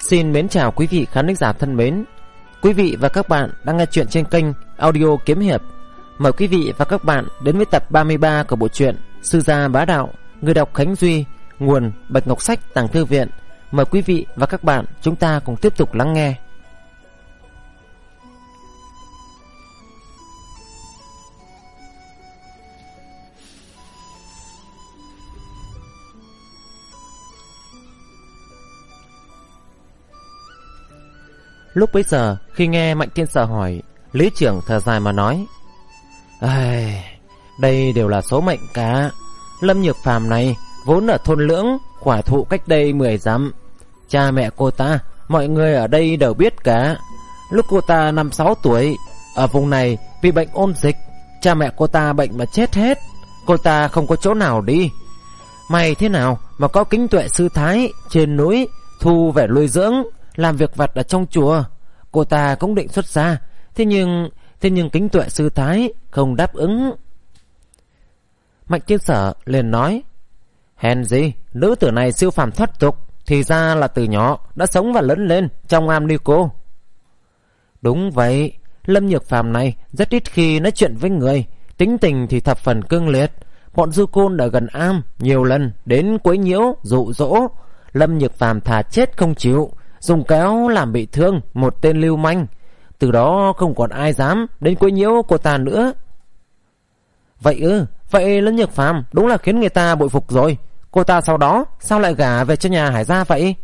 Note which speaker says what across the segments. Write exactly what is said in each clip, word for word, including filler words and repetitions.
Speaker 1: Xin mến chào quý vị khán thính giả thân mến. Quý vị và các bạn đang nghe chuyện trên kênh Audio Kiếm Hiệp. Mời quý vị và các bạn đến với tập ba mươi ba của bộ truyện Sư Gia Bá Đạo. Người đọc Khánh Duy, nguồn Bạch Ngọc Sách Tàng Thư Viện. Mời quý vị và các bạn chúng ta cùng tiếp tục lắng nghe. Lúc bấy giờ khi nghe Mạnh Thiên Sở hỏi, Lý trưởng thở dài mà nói: Ai, đây đều là số mệnh cả. Lâm Nhược Phàm này vốn ở thôn Lưỡng, quả thụ cách đây mười dặm. Cha mẹ cô ta, mọi người ở đây đều biết cả. Lúc cô ta năm sáu tuổi, ở vùng này vì bệnh ôn dịch, cha mẹ cô ta bệnh mà chết hết. Cô ta không có chỗ nào đi. May thế nào mà có Kính Tuệ sư thái trên núi thu về nuôi dưỡng, làm việc vặt ở trong chùa. Cô ta cũng định xuất gia, Thế nhưng Thế nhưng Kính Tuệ sư thái không đáp ứng. Mạnh Thiên Sở liền nói: Hèn gì, nữ tử này siêu phàm thoát tục, thì ra là từ nhỏ đã sống và lớn lên trong am ni cô. Đúng vậy, Lâm Nhược Phàm này rất ít khi nói chuyện với người, tính tình thì thập phần cương liệt. Bọn du côn ở gần am nhiều lần đến quấy nhiễu dụ dỗ. Lâm Nhược Phàm thà chết không chịu, dùng kéo làm bị thương một tên lưu manh. Từ đó không còn ai dám đến quấy nhiễu cô ta nữa. Vậy ư? Vậy Lâm Nhược Phàm đúng là khiến người ta bội phục rồi. Cô ta sau đó sao lại gả về cho nhà Hải gia vậy?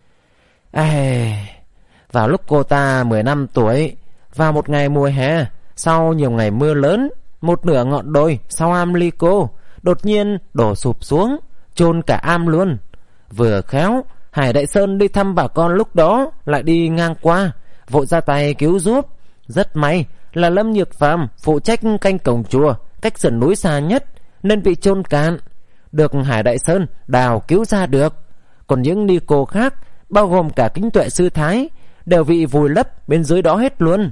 Speaker 1: Ê, vào lúc cô ta mười năm tuổi, vào một ngày mùa hè, sau nhiều ngày mưa lớn, một nửa ngọn đồi sau am ly cô đột nhiên đổ sụp xuống, chôn cả am luôn. Vừa khéo Hải Đại Sơn đi thăm bà con lúc đó lại đi ngang qua, vội ra tay cứu giúp. Rất may là Lâm Nhược Phàm phụ trách canh cổng chùa, cách sườn núi xa nhất, nên bị chôn cạn, được Hải Đại Sơn đào cứu ra được. Còn những ni cô khác, bao gồm cả Kính Tuệ sư thái, đều bị vùi lấp bên dưới đó hết luôn.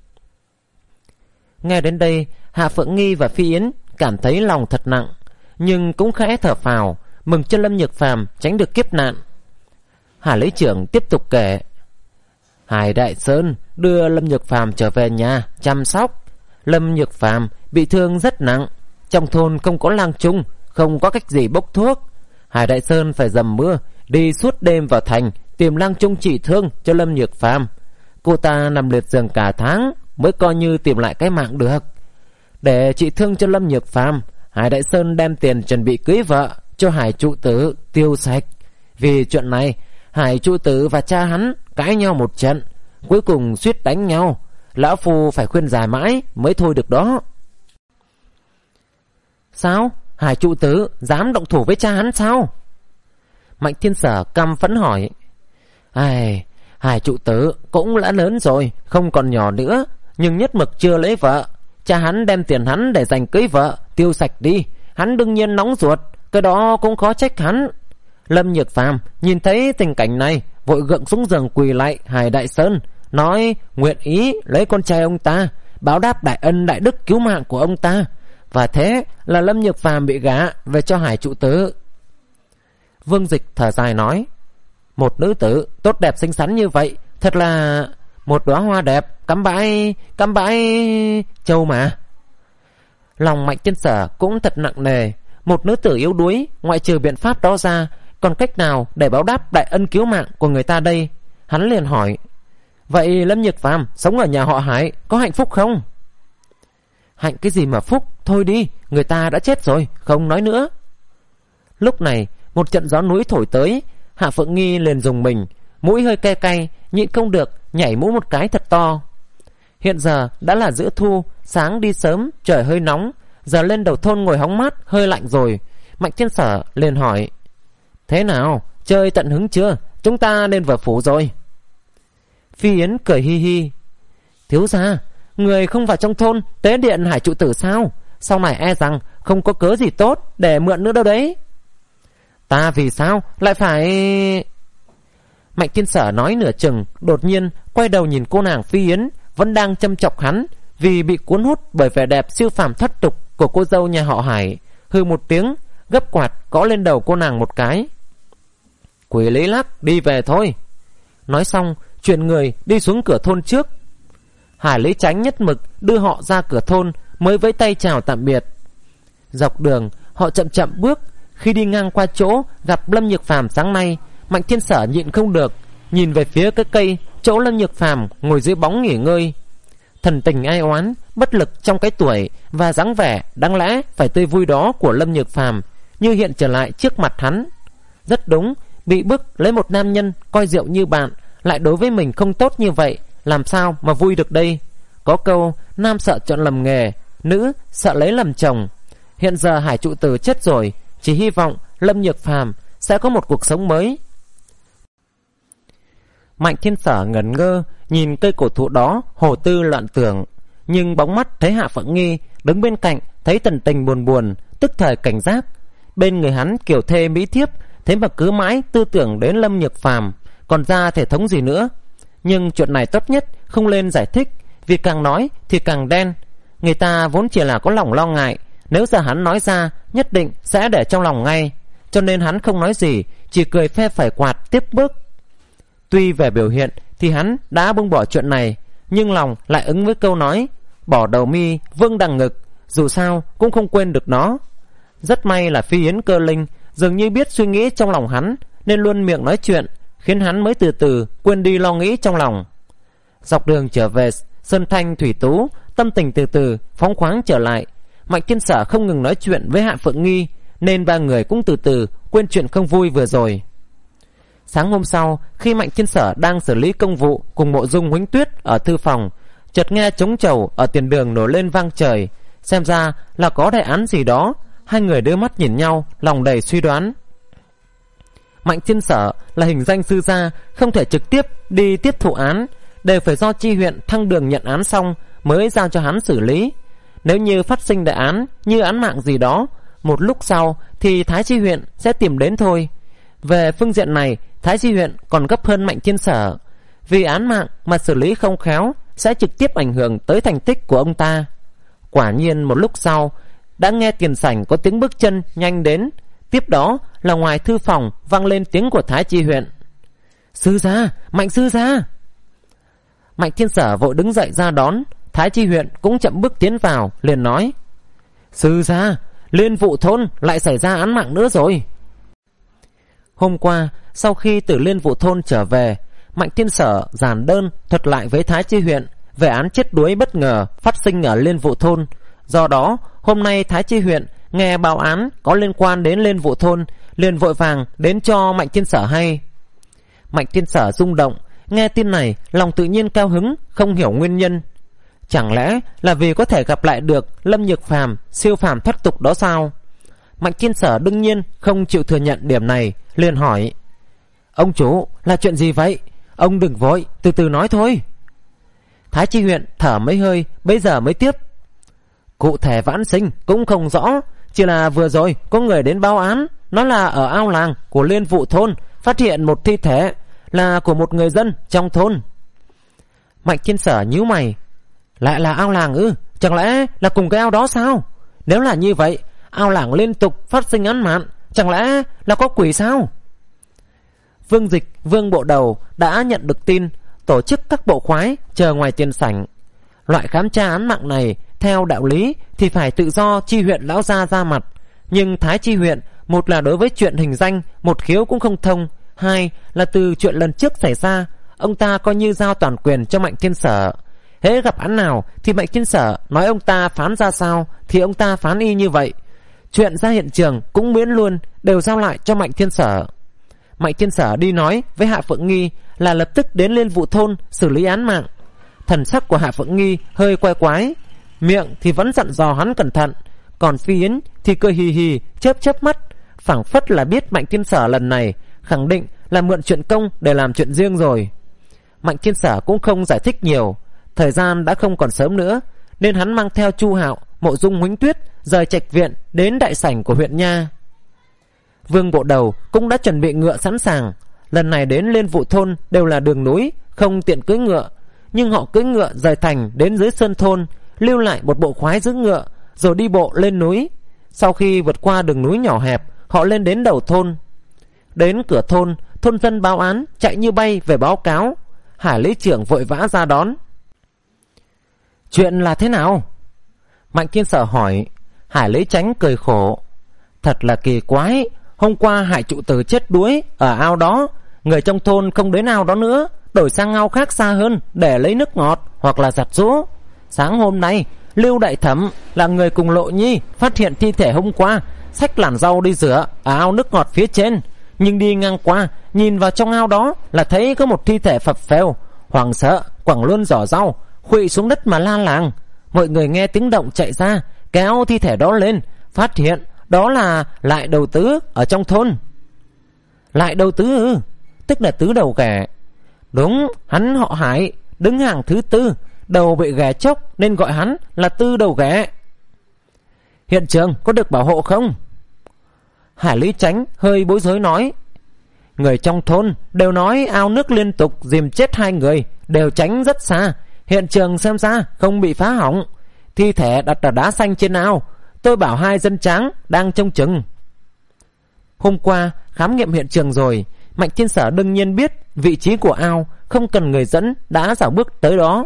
Speaker 1: Nghe đến đây, Hạ Phượng Nghi và Phi Yến cảm thấy lòng thật nặng, nhưng cũng khẽ thở phào, mừng cho Lâm Nhược Phàm tránh được kiếp nạn. Hà Lý trưởng tiếp tục kể: Hải Đại Sơn đưa Lâm Nhược Phàm trở về nhà chăm sóc. Lâm Nhược Phàm bị thương rất nặng, trong thôn không có lang trung, không có cách gì bốc thuốc. Hải Đại Sơn phải dầm mưa đi suốt đêm vào thành tìm lang trung trị thương cho Lâm Nhược Phàm. Cô ta nằm liệt giường cả tháng mới coi như tìm lại cái mạng được. Để trị thương cho Lâm Nhược Phàm, Hải Đại Sơn đem tiền chuẩn bị cưới vợ cho Hải trụ tử tiêu sạch. Vì chuyện này, Hải trụ tử và cha hắn cãi nhau một trận, cuối cùng suýt đánh nhau. Lão phu phải khuyên giải mãi mới thôi được đó. Sao? Hải trụ tử dám động thủ với cha hắn sao? Mạnh Thiên Sở căm phẫn hỏi. Ai, Hải trụ tử cũng đã lớn rồi, không còn nhỏ nữa, nhưng nhất mực chưa lấy vợ. Cha hắn đem tiền hắn để dành cưới vợ tiêu sạch đi, hắn đương nhiên nóng ruột, cái đó cũng khó trách hắn. Lâm Nhược Phàm nhìn thấy tình cảnh này, vội gượng xuống giường quỳ lại Hải Đại Sơn, nói nguyện ý lấy con trai ông ta, báo đáp đại ân đại đức cứu mạng của ông ta. Và thế là Lâm Nhược Phàm bị gả về cho Hải trụ tử. Vương Dịch thở dài nói: Một nữ tử tốt đẹp xinh xắn như vậy, thật là một đóa hoa đẹp cắm bãi cắm bãi châu mà. Lòng Mạnh Thiên Sở cũng thật nặng nề. Một nữ tử yếu đuối, ngoại trừ biện pháp đó ra, còn cách nào để báo đáp đại ân cứu mạng của người ta đây? Hắn liền hỏi: Vậy Lâm Nhược Phàm sống ở nhà họ Hải có hạnh phúc không? Hạnh cái gì mà phúc, thôi đi, người ta đã chết rồi, không nói nữa. Lúc này một trận gió núi thổi tới, Hạ Phượng Nghi liền dùng mình, mũi hơi cay cay, nhịn không được nhảy mũi một cái thật to. Hiện giờ đã là giữa thu, sáng đi sớm, trời hơi nóng, giờ lên đầu thôn ngồi hóng mát hơi lạnh rồi. Mạnh Thiên Sở liền hỏi: Thế nào, chơi tận hứng chưa? Chúng ta nên vào phủ rồi. Phi Yến cười hi hi: Thiếu gia, người không vào trong thôn tế điện Hải trụ tử sao? Sau này e rằng không có cớ gì tốt để mượn nữa đâu đấy. Ta vì sao lại phải... Mạnh Thiên Sở nói nửa chừng, đột nhiên quay đầu nhìn cô nàng Phi Yến vẫn đang châm chọc hắn, vì bị cuốn hút bởi vẻ đẹp siêu phàm thoát tục của cô dâu nhà họ Hải, hừ một tiếng, gấp quạt gõ lên đầu cô nàng một cái. Quỷ Lý Lắc, đi về thôi. Nói xong chuyển người đi xuống cửa thôn trước. Hải Lý Chánh nhất mực đưa họ ra cửa thôn mới vẫy tay chào tạm biệt. Dọc đường họ chậm chậm bước. Khi đi ngang qua chỗ gặp Lâm Nhược Phàm sáng nay, Mạnh Thiên Sở nhịn không được nhìn về phía cái cây chỗ Lâm Nhược Phàm ngồi dưới bóng nghỉ ngơi. Thần tình ai oán, bất lực trong cái tuổi và dáng vẻ đáng lẽ phải tươi vui đó của Lâm Nhược Phàm như hiện trở lại trước mặt hắn. Rất đúng, bị bức lấy một nam nhân coi rượu như bạn lại đối với mình không tốt như vậy, làm sao mà vui được đây? Có câu nam sợ chọn lầm nghề, nữ sợ lấy lầm chồng. Hiện giờ Hải trụ tử chết rồi, chỉ hy vọng Lâm Nhược Phàm sẽ có một cuộc sống mới. Mạnh Thiên Sở ngẩn ngơ nhìn cây cổ thụ đó, hồ tư loạn tưởng. Nhưng bóng mắt thấy Hạ Phượng Nghi đứng bên cạnh, thấy Tần Tình buồn buồn, tức thời cảnh giác. Bên người hắn kiểu thê mỹ thiếp, thế mà cứ mãi tư tưởng đến Lâm Nhược Phàm, còn ra thể thống gì nữa. Nhưng chuyện này tốt nhất không nên giải thích, vì càng nói thì càng đen. Người ta vốn chỉ là có lòng lo ngại, nếu giờ hắn nói ra nhất định sẽ để trong lòng ngay. Cho nên hắn không nói gì, chỉ cười phe phẩy quạt tiếp bước. Tuy về biểu hiện thì hắn đã buông bỏ chuyện này, nhưng lòng lại ứng với câu nói bỏ đầu mi vương đằng ngực, dù sao cũng không quên được nó. Rất may là Phi Yến Cơ Linh dường như biết suy nghĩ trong lòng hắn, nên luôn miệng nói chuyện, khiến hắn mới từ từ quên đi lo nghĩ trong lòng. Dọc đường trở về Sơn Thanh Thủy Tú, tâm tình từ từ phóng khoáng trở lại. Mạnh Thiên Sở không ngừng nói chuyện với Hạ Phượng Nghi, nên ba người cũng từ từ quên chuyện không vui vừa rồi. Sáng hôm sau, khi Mạnh Thiên Sở đang xử lý công vụ cùng Mộ Dung Huánh Tuyết ở thư phòng, chợt nghe trống trầu ở tiền đường nổi lên vang trời, xem ra là có đại án gì đó. Hai người đưa mắt nhìn nhau, lòng đầy suy đoán. Mạnh Thiên Sở là hình danh sư gia, không thể trực tiếp đi tiếp thụ án, đều phải do chi huyện Thăng Đường nhận án xong mới giao cho hắn xử lý. Nếu như phát sinh đại án như án mạng gì đó, một lúc sau thì Thái chi huyện sẽ tìm đến thôi. Về phương diện này, Thái chi huyện còn gấp hơn Mạnh Thiên Sở, vì án mạng mà xử lý không khéo sẽ trực tiếp ảnh hưởng tới thành tích của ông ta. Quả nhiên một lúc sau, đã nghe tiền sảnh có tiếng bước chân nhanh đến. Tiếp đó là ngoài thư phòng vang lên tiếng của Thái chi huyện. Sư gia, Mạnh sư gia. Mạnh Thiên Sở vội đứng dậy ra đón. Thái chi huyện cũng chậm bước tiến vào, liền nói: Sư gia, Liên Vụ thôn lại xảy ra án mạng nữa rồi. Hôm qua, sau khi từ Liên Vụ thôn trở về, Mạnh Thiên Sở giản đơn thuật lại với Thái chi huyện về án chết đuối bất ngờ phát sinh ở Liên Vụ thôn. Do đó, hôm nay Thái chi huyện nghe báo án có liên quan đến Liên Vụ thôn, liền vội vàng đến cho Mạnh Thiên Sở hay. Mạnh Thiên Sở rung động, nghe tin này lòng tự nhiên cao hứng, không hiểu nguyên nhân. Chẳng lẽ là vì có thể gặp lại được Lâm Nhược Phàm siêu phàm thoát tục đó sao? Mạnh Thiên Sở đương nhiên không chịu thừa nhận điểm này, liền hỏi: Ông chủ, là chuyện gì vậy? Ông đừng vội, từ từ nói thôi. Thái chi huyện thở mấy hơi, bây giờ mới tiếp: Cụ thể vãn sinh cũng không rõ, chỉ là vừa rồi có người đến báo án, nó là ở ao làng của Liên Vụ thôn phát hiện một thi thể, là của một người dân trong thôn. Mạnh Thiên Sở nhíu mày: Lại là ao làng ư? Chẳng lẽ là cùng cái ao đó sao? Nếu là như vậy, ao làng liên tục phát sinh án mạng, chẳng lẽ là có quỷ sao? Vương Dịch, Vương Bộ Đầu đã nhận được tin, tổ chức các bộ khoái chờ ngoài tiền sảnh. Loại khám tra án mạng này theo đạo lý thì phải tự do chi huyện lão gia ra mặt, nhưng Thái chi huyện, một là đối với chuyện hình danh một khiếu cũng không thông, hai là từ chuyện lần trước xảy ra, ông ta coi như giao toàn quyền cho Mạnh Thiên Sở. Hễ gặp án nào thì Mạnh Thiên Sở nói ông ta phán ra sao thì ông ta phán y như vậy. Chuyện ra hiện trường cũng miễn luôn, đều giao lại cho Mạnh Thiên Sở. Mạnh Thiên Sở đi nói với Hạ Phượng Nghi là lập tức đến Liên Vụ thôn xử lý án mạng. Thần sắc của Hạ Phượng Nghi hơi quay quái, miệng thì vẫn dặn dò hắn cẩn thận, còn Phi Yến thì cười hì hì, chớp chớp mắt, phảng phất là biết Mạnh Thiên Sở lần này khẳng định là mượn chuyện công để làm chuyện riêng rồi. Mạnh Thiên Sở cũng không giải thích nhiều, thời gian đã không còn sớm nữa, nên hắn mang theo Chu Hạo, Mộ Dung Huánh Tuyết rời trạch viện đến đại sảnh của huyện nha. Vương Bộ Đầu cũng đã chuẩn bị ngựa sẵn sàng. Lần này đến Liên Vụ thôn đều là đường núi, không tiện cưỡi ngựa, nhưng họ cưỡi ngựa rời thành đến dưới sơn thôn, lưu lại một bộ khoái giữ ngựa, rồi đi bộ lên núi. Sau khi vượt qua đường núi nhỏ hẹp, họ lên đến đầu thôn. Đến cửa thôn, thôn dân báo án chạy như bay về báo cáo. Hải lý trưởng vội vã ra đón. Chuyện là thế nào? Mạnh Thiên Sở hỏi. Hải Lý Chánh cười khổ. Thật là kỳ quái, hôm qua Hải trụ tử chết đuối ở ao đó, người trong thôn không đến ao đó nữa, đổi sang ao khác xa hơn để lấy nước ngọt hoặc là giặt giũ. Sáng hôm nay Lưu Đại Thẩm là người cùng Lộ Nhi phát hiện thi thể hôm qua, xách làn rau đi rửa ở ao nước ngọt phía trên, nhưng đi ngang qua nhìn vào trong ao đó là thấy có một thi thể phập phèo. Hoảng sợ quẳng luôn giỏ rau, khuỵu xuống đất mà la làng. Mọi người nghe tiếng động chạy ra, kéo thi thể đó lên, phát hiện đó là Lại Đầu Tứ ở trong thôn. Lại Đầu Tứ ư? Tức là tứ đầu ghẻ. Đúng, hắn họ Hải, đứng hàng thứ tư, đầu bị ghẻ chốc nên gọi hắn là tư đầu ghẻ. Hiện trường có được bảo hộ không? Hải Lý Chánh hơi bối rối nói. Người trong thôn đều nói ao nước liên tục dìm chết hai người, đều tránh rất xa. Hiện trường xem ra không bị phá hỏng. Thi thể đặt ở đá xanh trên ao. Tôi bảo hai dân tráng đang trông chừng. Hôm qua khám nghiệm hiện trường rồi, Mạnh Thiên Sở đương nhiên biết vị trí của ao, không cần người dẫn đã dạo bước tới đó.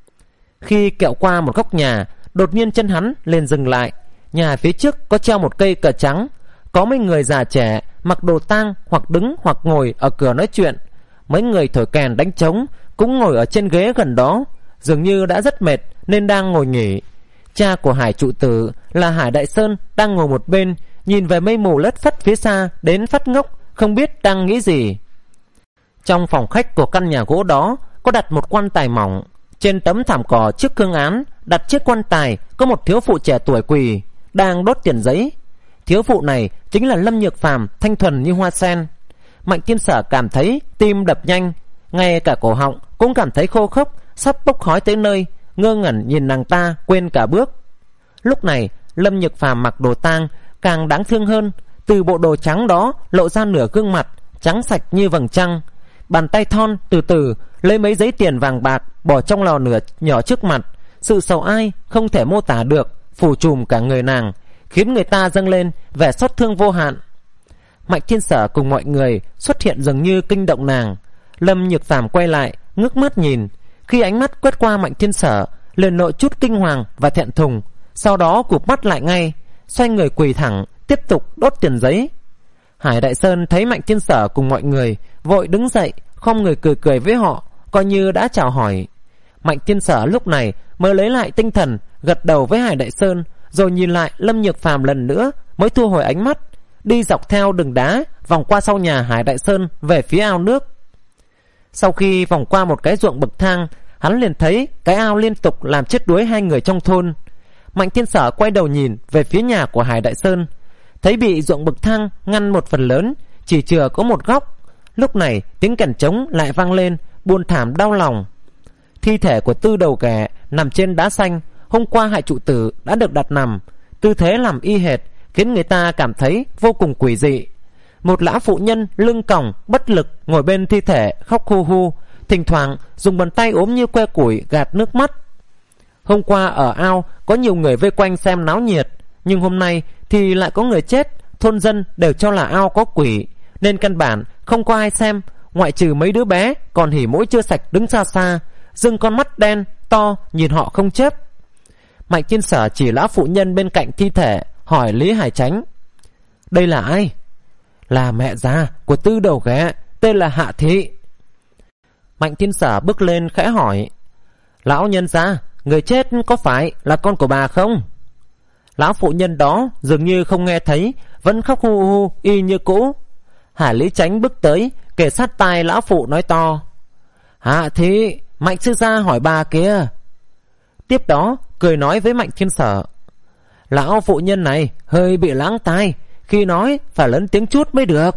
Speaker 1: Khi kẹo qua một góc nhà, đột nhiên chân hắn lên dừng lại. Nhà phía trước có treo một cây cờ trắng, có mấy người già trẻ mặc đồ tang hoặc đứng hoặc ngồi ở cửa nói chuyện. Mấy người thổi kèn đánh trống cũng ngồi ở trên ghế gần đó, dường như đã rất mệt nên đang ngồi nghỉ. Cha của Hải trụ tử là Hải Đại Sơn đang ngồi một bên, nhìn về mây mù lất phất phía xa đến phát ngốc, không biết đang nghĩ gì. Trong phòng khách của căn nhà gỗ đó có đặt một quan tài mỏng. Trên tấm thảm cỏ trước cương án đặt chiếc quan tài có một thiếu phụ trẻ tuổi quỳ đang đốt tiền giấy. Thiếu phụ này chính là Lâm Nhược Phàm, thanh thuần như hoa sen. Mạnh Thiên Sở cảm thấy tim đập nhanh, ngay cả cổ họng cũng cảm thấy khô khốc, sắp bốc khói tới nơi, ngơ ngẩn nhìn nàng ta quên cả bước. Lúc này Lâm Nhược Phàm mặc đồ tang càng đáng thương hơn, từ bộ đồ trắng đó lộ ra nửa gương mặt trắng sạch như vầng trăng. Bàn tay thon từ từ lấy mấy giấy tiền vàng bạc bỏ trong lò nửa nhỏ trước mặt. Sự sầu ai không thể mô tả được phủ trùm cả người nàng, khiến người ta dâng lên vẻ xót thương vô hạn. Mạnh Thiên Sở cùng mọi người xuất hiện dường như kinh động nàng. Lâm Nhược Phàm quay lại ngước mắt nhìn, khi ánh mắt quét qua Mạnh Thiên Sở liền lộ chút kinh hoàng và thẹn thùng, sau đó cụp mắt lại ngay, xoay người quỳ thẳng tiếp tục đốt tiền giấy. Hải Đại Sơn thấy Mạnh Thiên Sở cùng mọi người vội đứng dậy, không người cười cười với họ, coi như đã chào hỏi. Mạnh Thiên Sở lúc này mới lấy lại tinh thần, gật đầu với Hải Đại Sơn, rồi nhìn lại Lâm Nhược Phàm lần nữa mới thu hồi ánh mắt, đi dọc theo đường đá vòng qua sau nhà Hải Đại Sơn về phía ao nước. Sau khi vòng qua một cái ruộng bậc thang, hắn liền thấy cái ao liên tục làm chết đuối hai người trong thôn. Mạnh Thiên Sở quay đầu nhìn về phía nhà của Hải Đại Sơn, thấy bị ruộng bậc thang ngăn một phần lớn, chỉ chừa có một góc. Lúc này tiếng kèn trống lại vang lên, buồn thảm đau lòng. Thi thể của tư đầu ghẻ nằm trên đá xanh, hôm qua Hải trụ tử đã được đặt nằm, tư thế làm y hệt, khiến người ta cảm thấy vô cùng quỷ dị. Một lão phụ nhân lưng còng bất lực ngồi bên thi thể khóc hu hu, thỉnh thoảng dùng bàn tay ốm như que củi gạt nước mắt. Hôm qua ở ao có nhiều người vây quanh xem náo nhiệt, nhưng hôm nay thì lại có người chết. Thôn dân đều cho là ao có quỷ, nên căn bản không có ai xem, ngoại trừ mấy đứa bé còn hỉ mũi chưa sạch đứng xa xa, dưng con mắt đen to nhìn họ không chớp. Mạnh Thiên Sở chỉ lão phụ nhân bên cạnh thi thể, hỏi Lý Hải Chánh: đây là ai? Là mẹ già của tư đầu ghẻ, tên là Hạ Thị. Mạnh Thiên Sở bước lên khẽ hỏi: lão nhân gia, người chết có phải là con của bà không? Lão phụ nhân đó dường như không nghe thấy, vẫn khóc hu hu y như cũ. Hải Lý Chánh bước tới kề sát tai lão phụ nói to: Hạ Thị, Mạnh sư gia hỏi bà kia. Tiếp đó cười nói với Mạnh Thiên Sở: lão phụ nhân này hơi bị lãng tai, khi nói phải lớn tiếng chút mới được.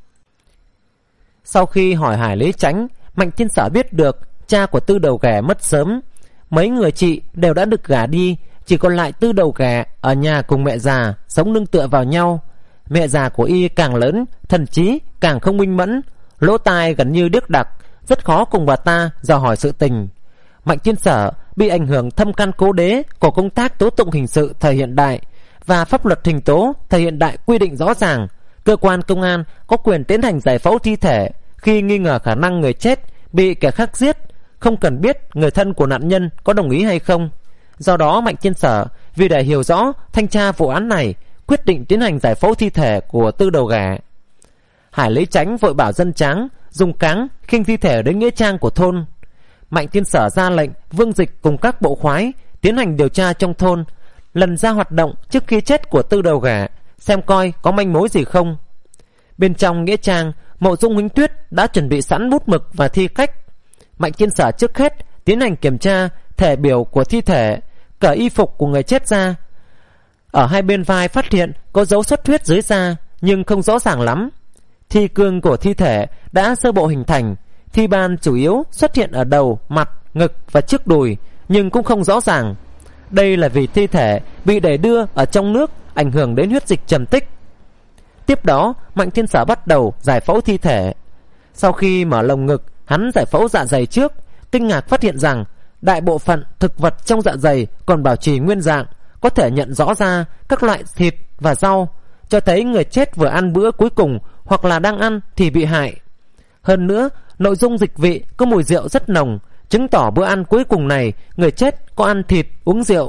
Speaker 1: Sau khi hỏi Hải Lý Chánh, Mạnh Thiên Sở biết được cha của tư đầu ghẻ mất sớm, mấy người chị đều đã được gả đi, chỉ còn lại tư đầu ghẻ ở nhà cùng mẹ già sống nương tựa vào nhau. Mẹ già của y càng lớn, thần trí càng không minh mẫn, lỗ tai gần như điếc đặc, rất khó cùng bà ta dò hỏi sự tình. Mạnh Thiên Sở bị ảnh hưởng thâm căn cố đế của công tác tố tụng hình sự thời hiện đại và pháp luật hình tố thời hiện đại quy định rõ ràng, cơ quan công an có quyền tiến hành giải phẫu thi thể, khi nghi ngờ khả năng người chết bị kẻ khác giết, không cần biết người thân của nạn nhân có đồng ý hay không. Do đó Mạnh Thiên Sở vì để hiểu rõ thanh tra vụ án này, quyết định tiến hành giải phẫu thi thể của Tư Đầu Ghẻ. Hải Lý Chánh vội bảo dân Tráng dùng cáng khinh thi thể đến nghĩa trang của thôn. Mạnh Thiên Sở ra lệnh Vương Dịch cùng các bộ khoái tiến hành điều tra trong thôn, lần ra hoạt động trước khi chết của Tư Đầu Ghẻ, xem coi có manh mối gì không. Bên trong nghĩa trang, Mộ Dung Huỳnh Tuyết đã chuẩn bị sẵn bút mực và thi cách. Mạnh Thiên Sở trước hết tiến hành kiểm tra thể biểu của thi thể, cởi y phục của người chết ra. Ở hai bên vai phát hiện có dấu xuất huyết dưới da, nhưng không rõ ràng lắm. Thi cương của thi thể đã sơ bộ hình thành, thi ban chủ yếu xuất hiện ở đầu, mặt, ngực và trước đùi, nhưng cũng không rõ ràng. Đây là vì thi thể bị đẩy đưa ở trong nước, ảnh hưởng đến huyết dịch trầm tích. Tiếp đó Mạnh Thiên Sở bắt đầu giải phẫu thi thể. Sau khi mở lồng ngực, hắn giải phẫu dạ dày trước, kinh ngạc phát hiện rằng đại bộ phận thực vật trong dạ dày còn bảo trì nguyên dạng, có thể nhận rõ ra các loại thịt và rau, cho thấy người chết vừa ăn bữa cuối cùng hoặc là đang ăn thì bị hại. Hơn nữa, nội dung dịch vị có mùi rượu rất nồng, chứng tỏ bữa ăn cuối cùng này người chết có ăn thịt, uống rượu.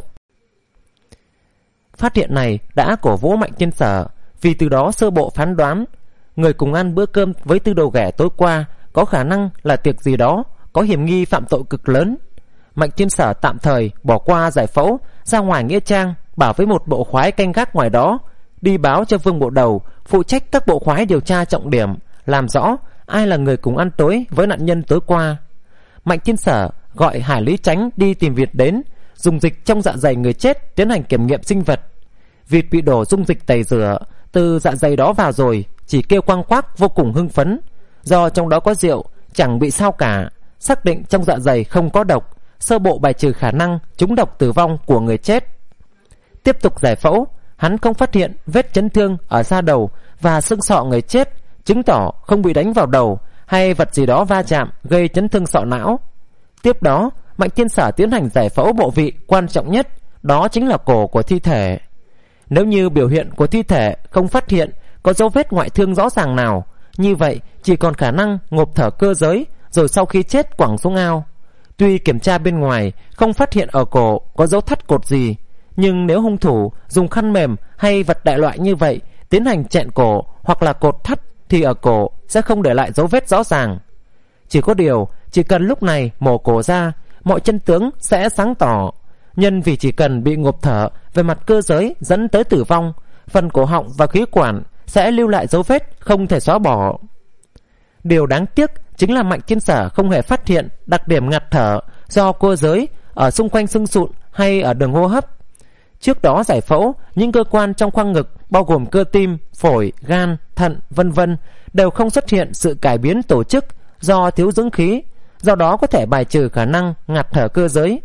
Speaker 1: Phát hiện này đã cổ vũ Mạnh Thiên Sở, vì từ đó sơ bộ phán đoán người cùng ăn bữa cơm với Tư Đầu Ghẻ tối qua có khả năng là tiệc gì đó có hiểm nghi phạm tội cực lớn. Mạnh Thiên Sở tạm thời bỏ qua giải phẫu, ra ngoài nghĩa trang, bảo với một bộ khoái canh gác ngoài đó đi báo cho Vương Bộ Đầu, phụ trách các bộ khoái điều tra trọng điểm, làm rõ ai là người cùng ăn tối với nạn nhân tối qua. Mạnh Thiên Sở gọi Hải Lý Chánh đi tìm vịt đến, dùng dịch trong dạ dày người chết tiến hành kiểm nghiệm sinh vật. Vịt bị đổ dung dịch tẩy rửa từ dạ dày đó vào rồi, chỉ kêu quang quác vô cùng hưng phấn. Do trong đó có rượu, chẳng bị sao cả, xác định trong dạ dày không có độc, sơ bộ bài trừ khả năng trúng độc tử vong của người chết. Tiếp tục giải phẫu, hắn không phát hiện vết chấn thương ở da đầu và xương sọ người chết, chứng tỏ không bị đánh vào đầu hay vật gì đó va chạm gây chấn thương sọ não. Tiếp đó Mạnh Thiên Sở tiến hành giải phẫu bộ vị quan trọng nhất, đó chính là cổ của thi thể. Nếu như biểu hiện của thi thể không phát hiện có dấu vết ngoại thương rõ ràng nào, như vậy chỉ còn khả năng ngộp thở cơ giới rồi sau khi chết quẳng xuống ao. Tuy kiểm tra bên ngoài không phát hiện ở cổ có dấu thắt cột gì, nhưng nếu hung thủ dùng khăn mềm hay vật đại loại như vậy tiến hành chẹn cổ hoặc là cột thắt thì ở cổ sẽ không để lại dấu vết rõ ràng. Chỉ có điều, chỉ cần lúc này mổ cổ ra, mọi chân tướng sẽ sáng tỏ. Nhân vì chỉ cần bị ngộp thở về mặt cơ giới dẫn tới tử vong, phần cổ họng và khí quản sẽ lưu lại dấu vết không thể xóa bỏ. Điều đáng tiếc chính là Mạnh Thiên Sở không hề phát hiện đặc điểm ngạt thở do cơ giới ở xung quanh xương sụn hay ở đường hô hấp. Trước đó giải phẫu, những cơ quan trong khoang ngực bao gồm cơ tim, phổi, gan, thận, vân vân đều không xuất hiện sự cải biến tổ chức do thiếu dưỡng khí, do đó có thể bài trừ khả năng ngạt thở cơ giới.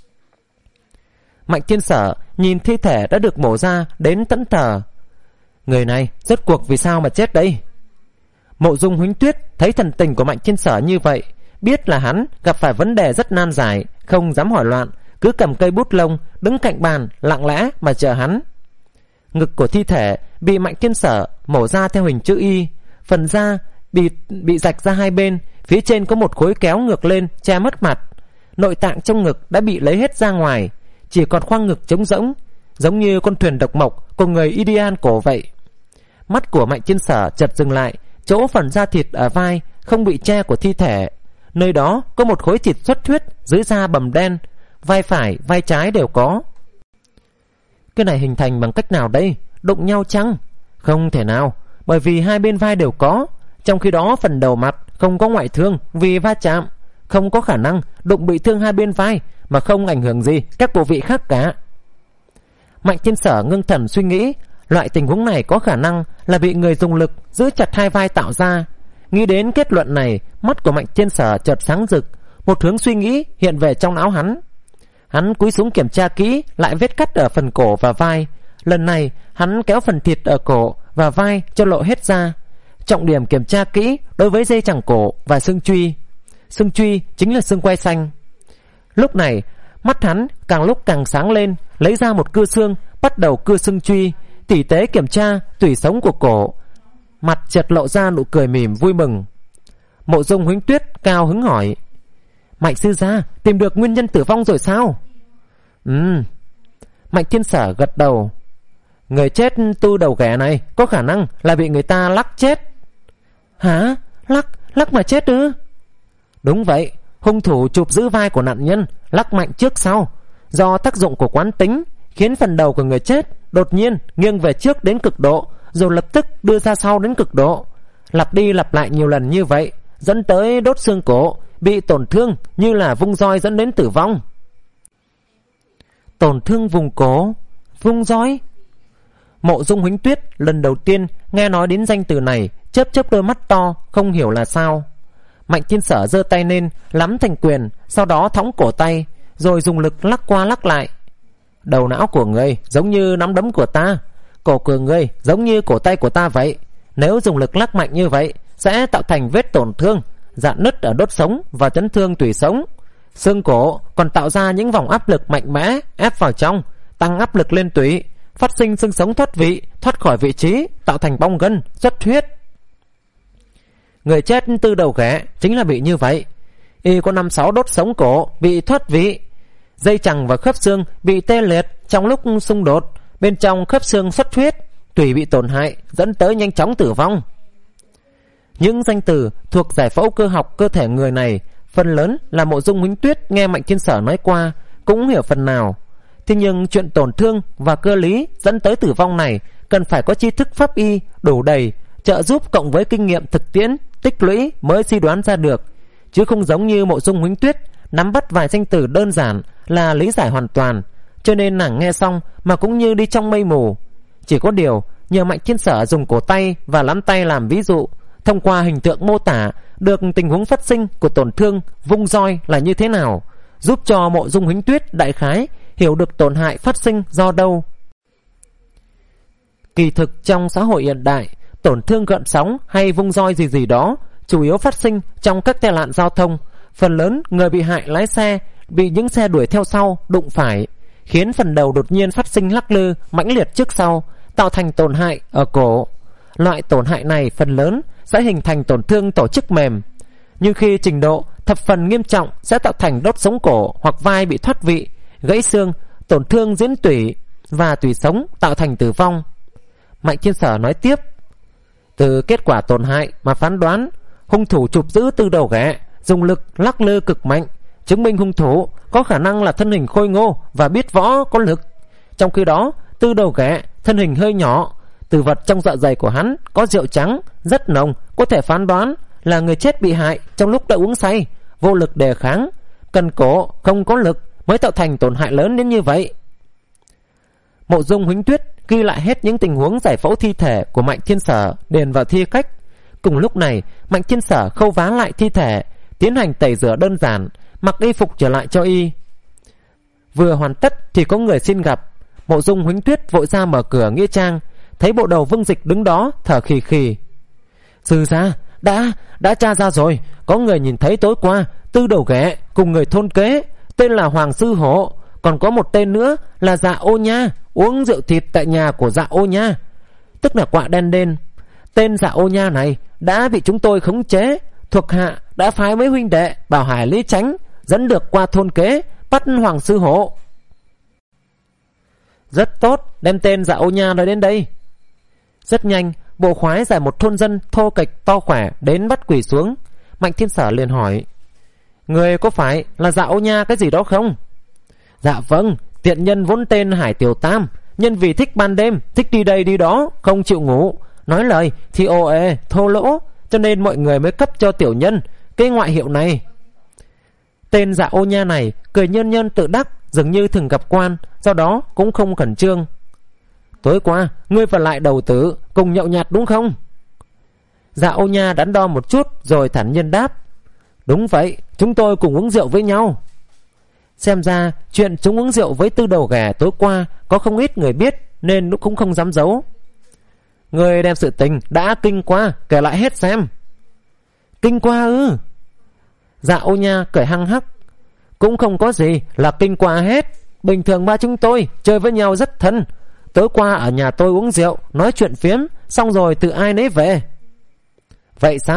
Speaker 1: Mạnh Thiên Sở nhìn thi thể đã được mổ ra đến tận thở. Người này rốt cuộc vì sao mà chết đây? Mộ Dung Huỳnh Tuyết thấy thần tình của Mạnh Thiên Sở như vậy, biết là hắn gặp phải vấn đề rất nan giải, không dám hỏi loạn, cứ cầm cây bút lông đứng cạnh bàn lặng lẽ mà chờ hắn. Ngực của thi thể bị Mạnh Thiên Sở mổ ra theo hình chữ Y, phần da bị bị rạch ra hai bên, phía trên có một khối kéo ngược lên che mất mặt. Nội tạng trong ngực đã bị lấy hết ra ngoài, chỉ còn khoang ngực trống rỗng, giống như con thuyền độc mộc của người Indian cổ vậy. Mắt của Mạnh Thiên Sở chợt dừng lại chỗ phần da thịt ở vai không bị che của thi thể. Nơi đó có một khối thịt xuất huyết dưới da bầm đen, vai phải, vai trái đều có. Cái này hình thành bằng cách nào đây? Đụng nhau chăng? Không thể nào, bởi vì hai bên vai đều có. Trong khi đó phần đầu mặt không có ngoại thương vì va chạm, không có khả năng đụng bị thương hai bên vai mà không ảnh hưởng gì các bộ vị khác cả. Mạnh Thiên Sở ngưng thần suy nghĩ, loại tình huống này có khả năng là bị người dùng lực giữ chặt hai vai tạo ra. Nghĩ đến kết luận này, mắt của Mạnh Thiên Sở chợt sáng rực, một hướng suy nghĩ hiện về trong não hắn. Hắn cúi xuống kiểm tra kỹ lại vết cắt ở phần cổ và vai. Lần này hắn kéo phần thịt ở cổ và vai cho lộ hết ra. Trọng điểm kiểm tra kỹ đối với dây chằng cổ và xương truy. Xương truy chính là xương quai xanh. Lúc này mắt hắn càng lúc càng sáng lên, lấy ra một cưa xương, bắt đầu cưa xương truy, tỉ tế kiểm tra tủy sống của cổ. Mặt chợt lộ ra nụ cười mỉm vui mừng. Mộ Dung Huỳnh Tuyết cao hứng hỏi: Mạnh sư gia tìm được nguyên nhân tử vong rồi sao? Ừm. Mạnh Thiên Sở gật đầu. Người chết Tư Đầu Ghẻ này có khả năng là bị người ta lắc chết. Hả? Lắc? Lắc mà chết ư? Đúng vậy. Hung thủ chụp giữ vai của nạn nhân, lắc mạnh trước sau. Do tác dụng của quán tính, khiến phần đầu của người chết đột nhiên nghiêng về trước đến cực độ, rồi lập tức đưa ra sau đến cực độ. Lặp đi lặp lại nhiều lần như vậy, dẫn tới đốt xương cổ, bị tổn thương như là vung roi dẫn đến tử vong. Tổn thương vùng cổ, vung roi? Mộ Dung Huỳnh Tuyết lần đầu tiên nghe nói đến danh từ này, chớp chớp đôi mắt to, không hiểu là sao. Mạnh Thiên Sở giơ tay lên nắm thành quyền, sau đó thõng cổ tay, rồi dùng lực lắc qua lắc lại. Đầu não của ngươi giống như nắm đấm của ta, cổ của ngươi giống như cổ tay của ta vậy. Nếu dùng lực lắc mạnh như vậy, sẽ tạo thành vết tổn thương, rạn nứt ở đốt sống và chấn thương tủy sống. Xương cổ còn tạo ra những vòng áp lực mạnh mẽ ép vào trong, tăng áp lực lên tủy, phát sinh xương sống thoát vị, thoát khỏi vị trí, tạo thành bong gân, xuất huyết. Người chết Tư Đầu Ghẻ chính là bị như vậy. Y có năm sáu đốt sống cổ bị thoát vị, dây chằng và khớp xương bị tê liệt trong lúc xung đột, bên trong khớp xương xuất huyết, tủy bị tổn hại, dẫn tới nhanh chóng tử vong. Những danh từ thuộc giải phẫu cơ học cơ thể người này phần lớn là Mộ Dung Huỳnh Tuyết nghe Mạnh Thiên Sở nói qua cũng hiểu phần nào. Thế nhưng chuyện tổn thương và cơ lý dẫn tới tử vong này cần phải có tri thức pháp y đủ đầy, trợ giúp cộng với kinh nghiệm thực tiễn tích lũy mới suy đoán ra được, chứ không giống như Mộ Dung Huỳnh Tuyết nắm bắt vài danh từ đơn giản là lý giải hoàn toàn, cho nên nàng nghe xong mà cũng như đi trong mây mù. Chỉ có điều nhờ Mạnh Thiên Sở dùng cổ tay và nắm tay làm ví dụ, thông qua hình tượng mô tả được tình huống phát sinh của tổn thương vung roi là như thế nào, giúp cho Mộ Dung Huỳnh Tuyết đại khái hiểu được tổn hại phát sinh do đâu. Kỳ thực trong xã hội hiện đại, tổn thương gợn sóng hay vung roi gì gì đó chủ yếu phát sinh trong các tai nạn giao thông. Phần lớn người bị hại lái xe bị những xe đuổi theo sau đụng phải, khiến phần đầu đột nhiên phát sinh lắc lư mãnh liệt trước sau, tạo thành tổn hại ở cổ. Loại tổn hại này phần lớn sẽ hình thành tổn thương tổ chức mềm, nhưng khi trình độ thập phần nghiêm trọng sẽ tạo thành đốt sống cổ hoặc vai bị thoát vị, gãy xương, tổn thương diễn tủy và tủy sống, tạo thành tử vong. Mạnh Thiên Sở nói tiếp: từ kết quả tổn hại mà phán đoán, hung thủ chụp giữ Tư Đầu Ghẻ dùng lực lắc lư cực mạnh, chứng minh hung thủ có khả năng là thân hình khôi ngô và biết võ có lực. Trong khi đó Tư Đầu Ghẻ thân hình hơi nhỏ, từ vật trong dạ dày của hắn có rượu trắng rất nồng, có thể phán đoán là người chết bị hại trong lúc đã uống say, vô lực đề kháng, cần cổ không có lực mới tạo thành tổn hại lớn đến như vậy. Mộ Dung Huỳnh Tuyết ghi lại hết những tình huống giải phẫu thi thể của Mạnh Thiên Sở, điền vào thi cách. Cùng lúc này, Mạnh Thiên Sở khâu vá lại thi thể, tiến hành tẩy rửa đơn giản, mặc y phục trở lại cho y. Vừa hoàn tất thì có người xin gặp. Mộ Dung Huỳnh Tuyết vội ra mở cửa nghĩa trang, thấy bộ đầu Vương Dịch đứng đó thở khì khì. Sư gia, đã đã tra ra rồi, có người nhìn thấy tối qua Tư Đầu Ghẻ cùng người thôn kế tên là Hoàng Sư Hổ, còn có một tên nữa là Dạ Ô Nha uống rượu thịt tại nhà của Dạ Ô Nha, tức là quạ đen đen. Tên Dạ Ô Nha này đã bị chúng tôi khống chế, thuộc hạ đã phái mấy huynh đệ Bảo Hải Lý Chánh dẫn được qua thôn kế bắt Hoàng Sư Hổ. Rất tốt, đem tên Dạ Ô Nha nói đến đây. Rất nhanh, bộ khoái giải một thôn dân thô kệch to khỏe đến bắt quỳ xuống. Mạnh Thiên Sở liền hỏi: người có phải là Dạ Ô Nha cái gì đó không? Dạ vâng, tiện nhân vốn tên Hải Tiểu Tam, nhân vì thích ban đêm, thích đi đây đi đó, không chịu ngủ, nói lời thì ồ ê thô lỗ, cho nên mọi người mới cấp cho tiểu nhân cái ngoại hiệu này. Tên Dạ Ô Nha này cười nhơn nhơn tự đắc, dường như thường gặp quan, do đó cũng không khẩn trương. Tối qua ngươi và lại đầu tử cùng nhậu nhạt đúng không? Dạ Ô Nha đắn đo một chút rồi thản nhiên đáp: đúng vậy, chúng tôi cùng uống rượu với nhau. Xem ra chuyện chúng uống rượu với Tư Đầu Ghẻ tối qua có không ít người biết, nên nó cũng không dám giấu. Người đem sự tình đã kinh qua kể lại hết xem. Kinh qua ư? Dạ Ô Nha cười hăng hắc: cũng không có gì là kinh qua hết. Bình thường ba chúng tôi chơi với nhau rất thân. Tối qua ở nhà tôi uống rượu, nói chuyện phiếm, xong rồi tự ai nấy về. Vậy sao?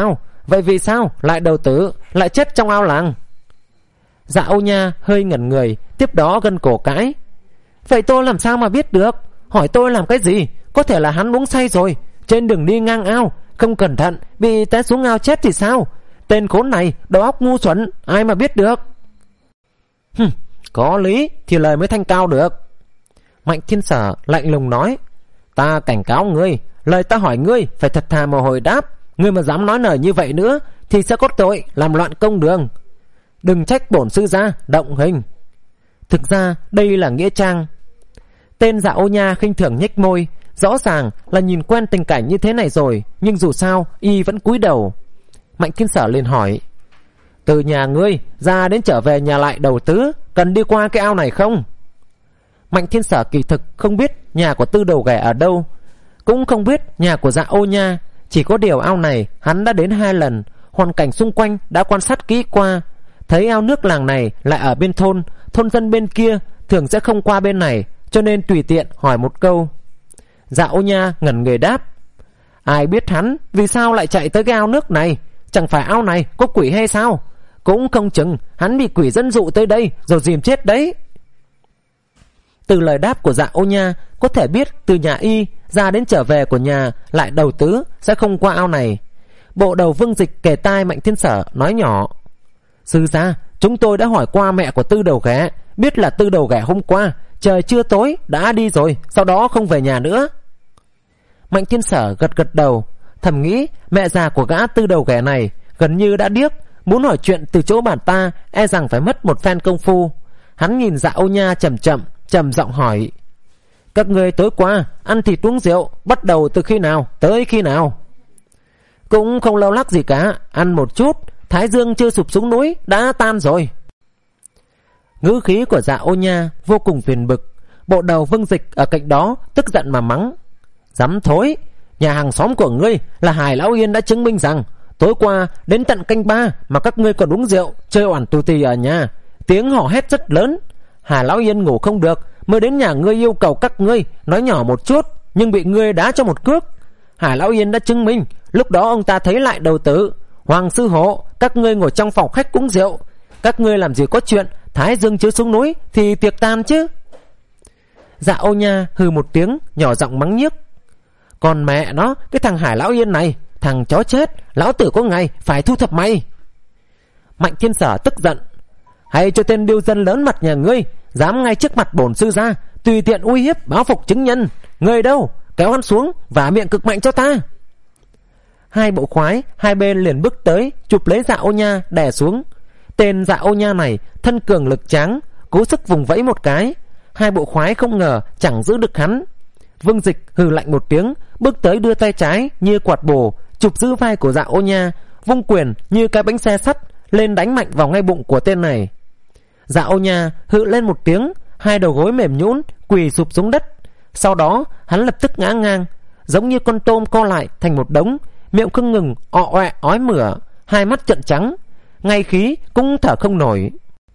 Speaker 1: Vậy vì sao lại đầu tử lại chết trong ao làng? Dạ Âu Nha hơi ngẩn người, tiếp đó gân cổ cãi. Vậy tôi làm sao mà biết được? Hỏi tôi làm cái gì? Có thể là hắn uống say rồi, trên đường đi ngang ao không cẩn thận bị té xuống ao chết thì sao? Tên khốn này đầu óc ngu xuẩn, ai mà biết được. Hừm, có lý thì lời mới thanh cao được. Mạnh Thiên Sở lạnh lùng nói. Ta cảnh cáo ngươi, lời ta hỏi ngươi phải thật thà mà hồi đáp. Ngươi mà dám nói lời như vậy nữa thì sẽ có tội làm loạn công đường. Đừng trách bổn sư gia động hình. Thực ra đây là nghĩa trang. Tên Dạ Ô Nha khinh thường nhếch môi, rõ ràng là nhìn quen tình cảnh như thế này rồi, nhưng dù sao y vẫn cúi đầu. Mạnh Thiên Sở liền hỏi. Từ nhà ngươi ra đến trở về nhà lại đầu tứ, cần đi qua cái ao này không? Mạnh Thiên Sở kỳ thực không biết nhà của Tư Đầu Ghẻ ở đâu, cũng không biết nhà của Dạ Ô Nha. Chỉ có điều ao này hắn đã đến hai lần, hoàn cảnh xung quanh đã quan sát kỹ qua. Thấy ao nước làng này lại ở bên thôn, thôn dân bên kia thường sẽ không qua bên này, cho nên tùy tiện hỏi một câu. Dạ Ô Nha ngẩn người đáp. Ai biết hắn vì sao lại chạy tới cái ao nước này? Chẳng phải ao này có quỷ hay sao? Cũng không chừng hắn bị quỷ dẫn dụ tới đây rồi dìm chết đấy. Từ lời đáp của Dạ Ô Nha có thể biết từ nhà y ra đến trở về của nhà lại đầu tứ sẽ không qua ao này. Bộ đầu Vương Dịch kề tai Mạnh Thiên Sở nói nhỏ. Sư gia, chúng tôi đã hỏi qua mẹ của Tư Đầu Ghẻ, biết là Tư Đầu Ghẻ hôm qua trời chưa tối đã đi rồi, sau đó không về nhà nữa. Mạnh Thiên Sở gật gật đầu, thầm nghĩ mẹ già của gã Tư Đầu Ghẻ này gần như đã điếc, muốn hỏi chuyện từ chỗ bản ta e rằng phải mất một phen công phu. Hắn nhìn Dạ Ô Nha chậm chậm trầm giọng hỏi. Các người tối qua ăn thịt uống rượu bắt đầu từ khi nào tới khi nào? Cũng không lâu lắc gì cả, ăn một chút, thái dương chưa sụp xuống núi đã tan rồi. Ngữ khí của Dạ Ô Nha vô cùng phiền bực. Bộ đầu Vương Dịch ở cạnh đó tức giận mà mắng. Dám thối, nhà hàng xóm của ngươi là Hải Lão Yên đã chứng minh rằng tối qua đến tận canh ba mà các ngươi còn uống rượu chơi oản tù tì ở nhà, tiếng hò hét rất lớn. Hải Lão Yên ngủ không được mới đến nhà ngươi yêu cầu các ngươi nói nhỏ một chút, nhưng bị ngươi đá cho một cước. Hải Lão Yên đã chứng minh lúc đó ông ta thấy lại đầu tử Hoàng Sư Hộ các ngươi ngồi trong phòng khách uống rượu. Các ngươi làm gì có chuyện thái dương chiếu xuống núi thì tiệc tan chứ? Dạ Ô Nha hừ một tiếng, nhỏ giọng mắng nhiếc. Còn mẹ nó, cái thằng Hải Lão Yên này, thằng chó chết, lão tử có ngày phải thu thập mày. Mạnh Thiên Sở tức giận. Hay cho tên điêu dân lớn mặt nhà ngươi dám ngay trước mặt bổn sư gia tùy tiện uy hiếp báo phục chứng nhân. Ngươi đâu, kéo hắn xuống và miệng cực mạnh cho ta. Hai bộ khoái hai bên liền bước tới chụp lấy Dạ Ô Nha đè xuống. Tên Dạ Ô Nha này thân cường lực tráng, cố sức vùng vẫy một cái, hai bộ khoái không ngờ chẳng giữ được hắn. Vương Dịch hừ lạnh một tiếng, bước tới đưa tay trái như quạt bổ chụp giữ vai của Dạ Ô Nha, vung quyền như cái bánh xe sắt lên đánh mạnh vào ngay bụng của tên này. Dạ Ô Nha hự lên một tiếng, hai đầu gối mềm nhũn quỳ sụp xuống đất. Sau đó hắn lập tức ngã ngang, giống như con tôm co lại thành một đống, miệng không ngừng ọ ọe ói mửa, hai mắt trợn trắng, ngay khí cũng thở không nổi.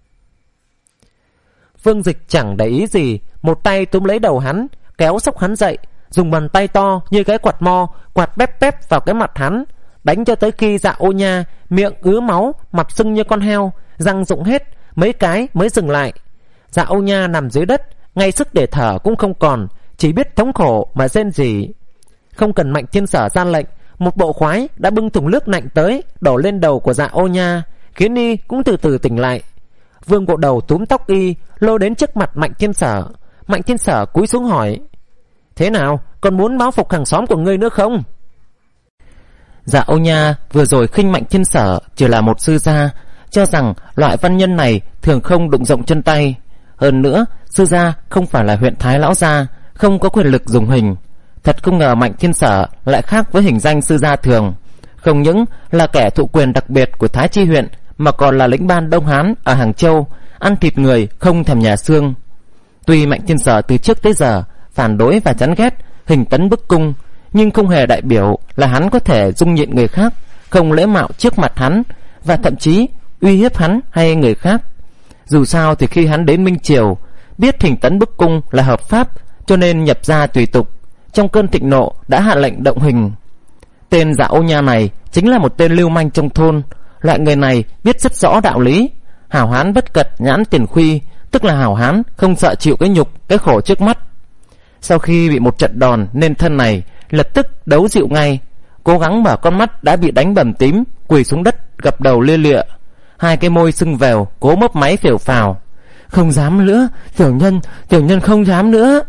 Speaker 1: Vương Dịch chẳng để ý gì, một tay túm lấy đầu hắn, kéo xốc hắn dậy, dùng bàn tay to như cái quạt mo quạt bép bép vào cái mặt hắn, đánh cho tới khi Dạ Ô Nha miệng ứa máu, mặt sưng như con heo, răng rụng hết mấy cái mới dừng lại. Dạ Ô Nha nằm dưới đất, ngay sức để thở cũng không còn, chỉ biết thống khổ mà rên rỉ. Không cần Mạnh Thiên Sở ra lệnh, một bộ khoái đã bưng thùng nước lạnh tới đổ lên đầu của Dạ Ô Nha, khiến y cũng từ từ tỉnh lại. Vương bộ đầu túm tóc y lôi đến trước mặt Mạnh Thiên Sở. Mạnh Thiên Sở cúi xuống hỏi. Thế nào, còn muốn báo phục hàng xóm của ngươi nữa không? Dạ Ô Nha vừa rồi khinh Mạnh Thiên Sở chỉ là một sư gia, cho rằng loại văn nhân này thường không đụng rộng chân tay. Hơn nữa, sư gia không phải là huyện Thái Lão gia, không có quyền lực dùng hình. Thật không ngờ Mạnh Thiên Sở lại khác với hình danh sư gia thường. Không những là kẻ thụ quyền đặc biệt của Thái Chi huyện, mà còn là lĩnh ban Đông Hán ở Hàng Châu, ăn thịt người không thèm nhà xương. Tuy Mạnh Thiên Sở từ trước tới giờ phản đối và chán ghét hình tấn bức cung, nhưng không hề đại biểu là hắn có thể dung nhịn người khác, không lễ mạo trước mặt hắn, và thậm chí uy hiếp hắn hay người khác. Dù sao thì khi hắn đến Minh Triều, biết hình tấn bức cung là hợp pháp, cho nên nhập ra tùy tục, trong cơn thịnh nộ đã hạ lệnh động hình. Tên Dạ Ô Nha này chính là một tên lưu manh trong thôn. Loại người này biết rất rõ đạo lý, hảo hán bất cật nhãn tiền khuy, tức là hảo hán không sợ chịu cái nhục cái khổ trước mắt. Sau khi bị một trận đòn nên thân này lập tức đấu dịu ngay, cố gắng mở con mắt đã bị đánh bầm tím, quỳ xuống đất gập đầu lia lịa, hai cái môi sưng vèo cố mấp máy phều phào. Không dám nữa, tiểu nhân, tiểu nhân không dám nữa.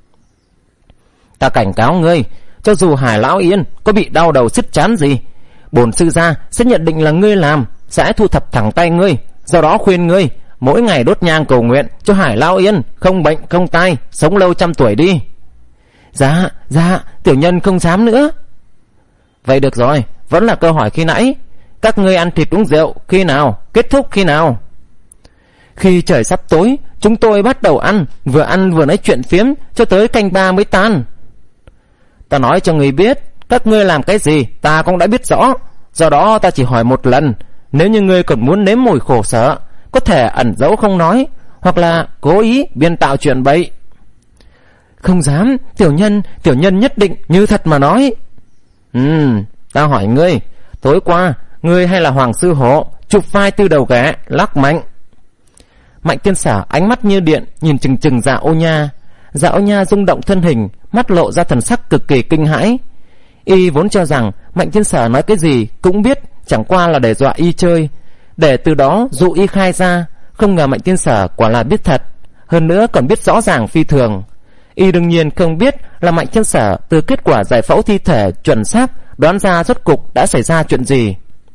Speaker 1: Ta cảnh cáo ngươi, cho dù Hải Lão Yên có bị đau đầu sứt chán gì, bổn sư gia sẽ nhận định là ngươi làm, sẽ thu thập thẳng tay ngươi. Do đó khuyên ngươi mỗi ngày đốt nhang cầu nguyện cho Hải Lão Yên không bệnh không tai, sống lâu trăm tuổi đi. Dạ, dạ, tiểu nhân không dám nữa. Vậy được rồi, vẫn là câu hỏi khi nãy, các ngươi ăn thịt uống rượu khi nào, kết thúc khi nào? Khi trời sắp tối, chúng tôi bắt đầu ăn, vừa ăn vừa nói chuyện phiếm cho tới canh ba mới tan. Ta nói cho ngươi biết, các ngươi làm cái gì ta cũng đã biết rõ. Do đó ta chỉ hỏi một lần, nếu như ngươi còn muốn nếm mùi khổ sở, có thể ẩn giấu không nói, hoặc là cố ý biên tạo chuyện bậy. Không dám, tiểu nhân, tiểu nhân nhất định như thật mà nói. Ừ, ta hỏi ngươi, tối qua ngươi hay là Hoàng Sư Hộ chụp vai Tư Đầu Ghẻ lắc mạnh? Mạnh Tiên Sở ánh mắt như điện nhìn chừng chừng Dạ Ô Nha. Dạ Ô Nha rung động thân hình, mắt lộ ra thần sắc cực kỳ kinh hãi. Y vốn cho rằng Mạnh Tiên Sở nói cái gì cũng biết, chẳng qua là để dọa y chơi, để từ đó dụ y khai ra. Không ngờ Mạnh Tiên Sở quả là biết thật, hơn nữa còn biết rõ ràng phi thường. Y đương nhiên không biết là Mạnh Tiên Sở từ kết quả giải phẫu thi thể chuẩn xác đoán ra rốt cục đã xảy ra chuyện gì.